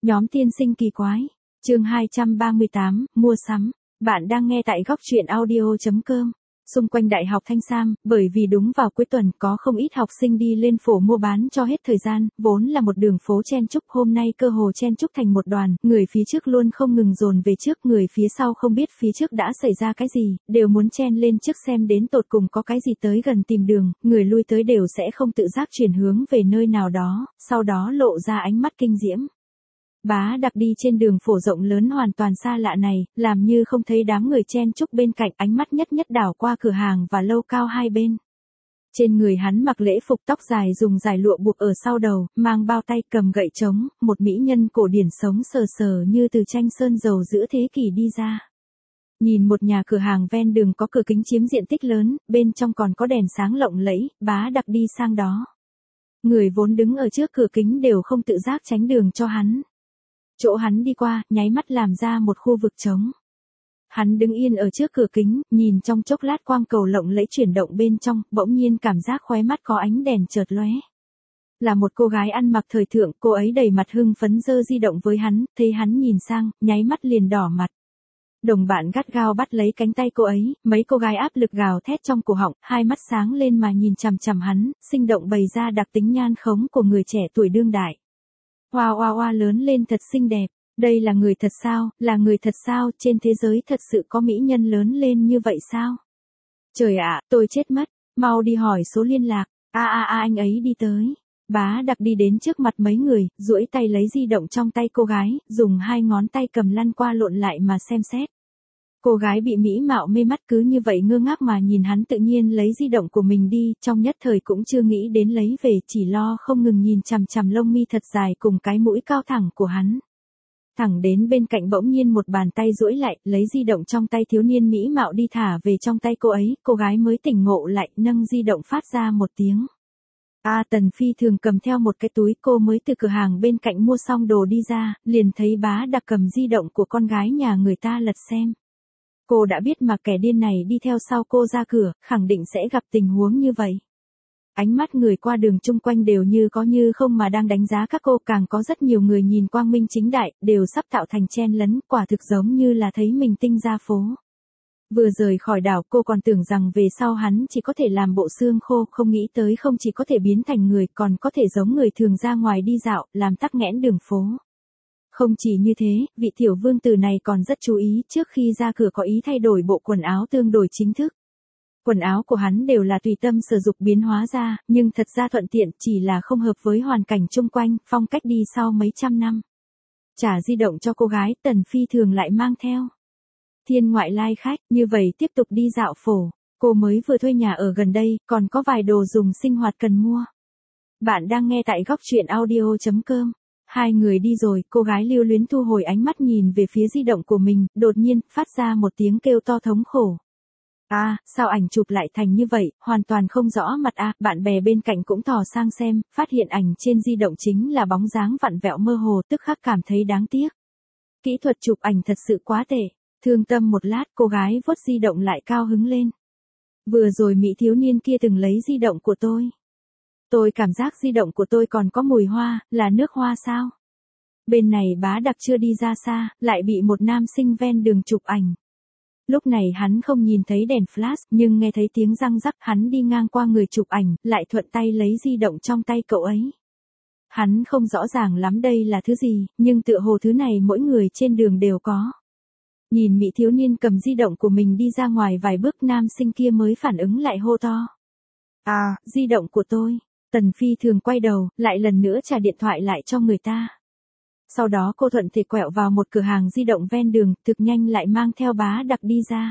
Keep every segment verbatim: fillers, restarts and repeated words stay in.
Nhóm tiên sinh kỳ quái. Chương hai trăm ba mươi tám, mua sắm. Bạn đang nghe tại góc truyện audio chấm com. Xung quanh Đại học Thanh Sam, bởi vì đúng vào cuối tuần có không ít học sinh đi lên phổ mua bán cho hết thời gian, vốn là một đường phố chen chúc, hôm nay cơ hồ chen chúc thành một đoàn, người phía trước luôn không ngừng dồn về trước, người phía sau không biết phía trước đã xảy ra cái gì, đều muốn chen lên trước xem đến tột cùng có cái gì tới gần tìm đường, người lui tới đều sẽ không tự giác chuyển hướng về nơi nào đó, sau đó lộ ra ánh mắt kinh diễm. Bá Đặc đi trên đường phổ rộng lớn hoàn toàn xa lạ này, làm như không thấy đám người chen chúc bên cạnh, ánh mắt nhất nhất đảo qua cửa hàng và lâu cao hai bên. Trên người hắn mặc lễ phục, tóc dài dùng dài lụa buộc ở sau đầu, mang bao tay, cầm gậy trống, một mỹ nhân cổ điển sống sờ sờ như từ tranh sơn dầu giữa thế kỷ đi ra. Nhìn một nhà cửa hàng ven đường có cửa kính chiếm diện tích lớn, bên trong còn có đèn sáng lộng lẫy, Bá Đặc đi sang đó. Người vốn đứng ở trước cửa kính đều không tự giác tránh đường cho hắn. Chỗ hắn đi qua, nháy mắt làm ra một khu vực trống. Hắn đứng yên ở trước cửa kính, nhìn trong chốc lát quang cầu lộng lẫy chuyển động bên trong, bỗng nhiên cảm giác khóe mắt có ánh đèn chợt lóe. Là một cô gái ăn mặc thời thượng, cô ấy đầy mặt hưng phấn giơ di động với hắn, thấy hắn nhìn sang, nháy mắt liền đỏ mặt. Đồng bạn gắt gao bắt lấy cánh tay cô ấy, mấy cô gái áp lực gào thét trong cổ họng, hai mắt sáng lên mà nhìn chằm chằm hắn, sinh động bày ra đặc tính nhan khống của người trẻ tuổi đương đại. Hoa hoa hoa lớn lên thật xinh đẹp, đây là người thật sao, là người thật sao, trên thế giới thật sự có mỹ nhân lớn lên như vậy sao? Trời ạ, tôi chết mất, mau đi hỏi số liên lạc, a a a anh ấy đi tới. Bá Đặc đi đến trước mặt mấy người, duỗi tay lấy di động trong tay cô gái, dùng hai ngón tay cầm lăn qua lộn lại mà xem xét. Cô gái bị mỹ mạo mê mắt cứ như vậy ngơ ngác mà nhìn hắn tự nhiên lấy di động của mình đi, trong nhất thời cũng chưa nghĩ đến lấy về, chỉ lo không ngừng nhìn chằm chằm lông mi thật dài cùng cái mũi cao thẳng của hắn. Thẳng đến bên cạnh bỗng nhiên một bàn tay duỗi lại, lấy di động trong tay thiếu niên mỹ mạo đi thả về trong tay cô ấy, cô gái mới tỉnh ngộ lại, nâng di động phát ra một tiếng. A à, Tần Phi thường cầm theo một cái túi, cô mới từ cửa hàng bên cạnh mua xong đồ đi ra, liền thấy Bá Đặc cầm di động của con gái nhà người ta lật xem. Cô đã biết mà kẻ điên này đi theo sau cô ra cửa, khẳng định sẽ gặp tình huống như vậy. Ánh mắt người qua đường chung quanh đều như có như không mà đang đánh giá các cô, càng có rất nhiều người nhìn quang minh chính đại, đều sắp tạo thành chen lấn, quả thực giống như là thấy mình tinh ra phố. Vừa rời khỏi đảo cô còn tưởng rằng về sau hắn chỉ có thể làm bộ xương khô, không nghĩ tới không chỉ có thể biến thành người còn có thể giống người thường ra ngoài đi dạo, làm tắc nghẽn đường phố. Không chỉ như thế, vị tiểu vương tử này còn rất chú ý, trước khi ra cửa có ý thay đổi bộ quần áo tương đối chính thức. Quần áo của hắn đều là tùy tâm sử dụng biến hóa ra, nhưng thật ra thuận tiện, chỉ là không hợp với hoàn cảnh chung quanh, phong cách đi sau mấy trăm năm. Trả di động cho cô gái, Tần Phi thường lại mang theo. Thiên ngoại lai khách, như vậy tiếp tục đi dạo phổ, cô mới vừa thuê nhà ở gần đây, còn có vài đồ dùng sinh hoạt cần mua. Bạn đang nghe tại góc truyện audio chấm com. Hai người đi rồi, cô gái lưu luyến thu hồi ánh mắt nhìn về phía di động của mình, đột nhiên, phát ra một tiếng kêu to thống khổ. A, à, sao ảnh chụp lại thành như vậy, hoàn toàn không rõ mặt a, à, bạn bè bên cạnh cũng thò sang xem, phát hiện ảnh trên di động chính là bóng dáng vặn vẹo mơ hồ, tức khắc cảm thấy đáng tiếc. Kỹ thuật chụp ảnh thật sự quá tệ, thương tâm một lát, cô gái vuốt di động lại cao hứng lên. Vừa rồi mỹ thiếu niên kia từng lấy di động của tôi. Tôi cảm giác di động của tôi còn có mùi hoa, là nước hoa sao? Bên này Bá Đặc chưa đi ra xa, lại bị một nam sinh ven đường chụp ảnh. Lúc này hắn không nhìn thấy đèn flash, nhưng nghe thấy tiếng răng rắc, hắn đi ngang qua người chụp ảnh, lại thuận tay lấy di động trong tay cậu ấy. Hắn không rõ ràng lắm đây là thứ gì, nhưng tựa hồ thứ này mỗi người trên đường đều có. Nhìn mỹ thiếu niên cầm di động của mình đi ra ngoài vài bước, nam sinh kia mới phản ứng lại hô to. À, di động của tôi. Tần Phi thường quay đầu, lại lần nữa trả điện thoại lại cho người ta. Sau đó cô thuận thể quẹo vào một cửa hàng di động ven đường, thực nhanh lại mang theo Bá Đặc đi ra.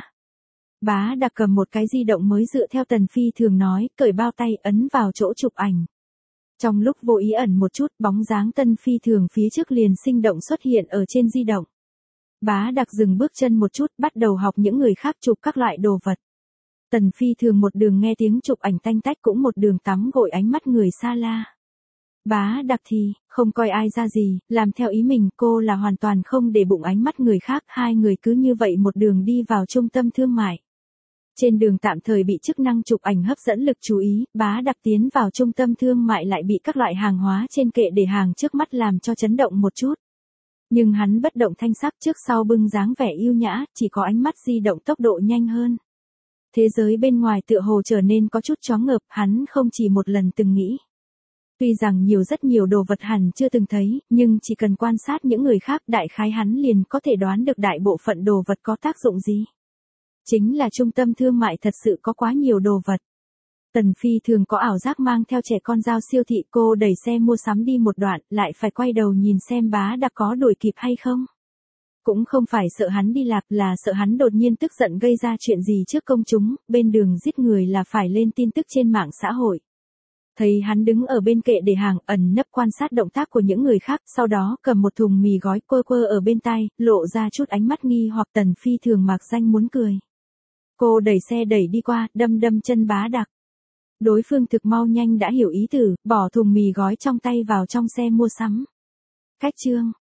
Bá Đặc cầm một cái di động mới dựa theo Tần Phi thường nói, cởi bao tay ấn vào chỗ chụp ảnh. Trong lúc vô ý ẩn một chút, bóng dáng Tần Phi thường phía trước liền sinh động xuất hiện ở trên di động. Bá Đặc dừng bước chân một chút, bắt đầu học những người khác chụp các loại đồ vật. Tần Phi thường một đường nghe tiếng chụp ảnh tanh tách, cũng một đường tắm gội ánh mắt người xa la. Bá Đặc thì, không coi ai ra gì, làm theo ý mình, cô là hoàn toàn không để bụng ánh mắt người khác, hai người cứ như vậy một đường đi vào trung tâm thương mại. Trên đường tạm thời bị chức năng chụp ảnh hấp dẫn lực chú ý, Bá Đặc tiến vào trung tâm thương mại lại bị các loại hàng hóa trên kệ để hàng trước mắt làm cho chấn động một chút. Nhưng hắn bất động thanh sắc, trước sau bưng dáng vẻ yêu nhã, chỉ có ánh mắt di động tốc độ nhanh hơn. Thế giới bên ngoài tựa hồ trở nên có chút choáng ngợp, hắn không chỉ một lần từng nghĩ. Tuy rằng nhiều rất nhiều đồ vật hẳn chưa từng thấy, nhưng chỉ cần quan sát những người khác đại khái hắn liền có thể đoán được đại bộ phận đồ vật có tác dụng gì. Chính là trung tâm thương mại thật sự có quá nhiều đồ vật. Tần Phi thường có ảo giác mang theo trẻ con giao siêu thị, cô đẩy xe mua sắm đi một đoạn, lại phải quay đầu nhìn xem bá đã có đuổi kịp hay không. Cũng không phải sợ hắn đi lạc, là sợ hắn đột nhiên tức giận gây ra chuyện gì trước công chúng, bên đường giết người là phải lên tin tức trên mạng xã hội. Thấy hắn đứng ở bên kệ để hàng, ẩn nấp quan sát động tác của những người khác, sau đó cầm một thùng mì gói quơ quơ ở bên tay, lộ ra chút ánh mắt nghi hoặc. Tần Phi thường mạc danh muốn cười. Cô đẩy xe đẩy đi qua, đâm đâm chân bá đặc. Đối phương thực mau nhanh đã hiểu ý tử, bỏ thùng mì gói trong tay vào trong xe mua sắm. Cách chương,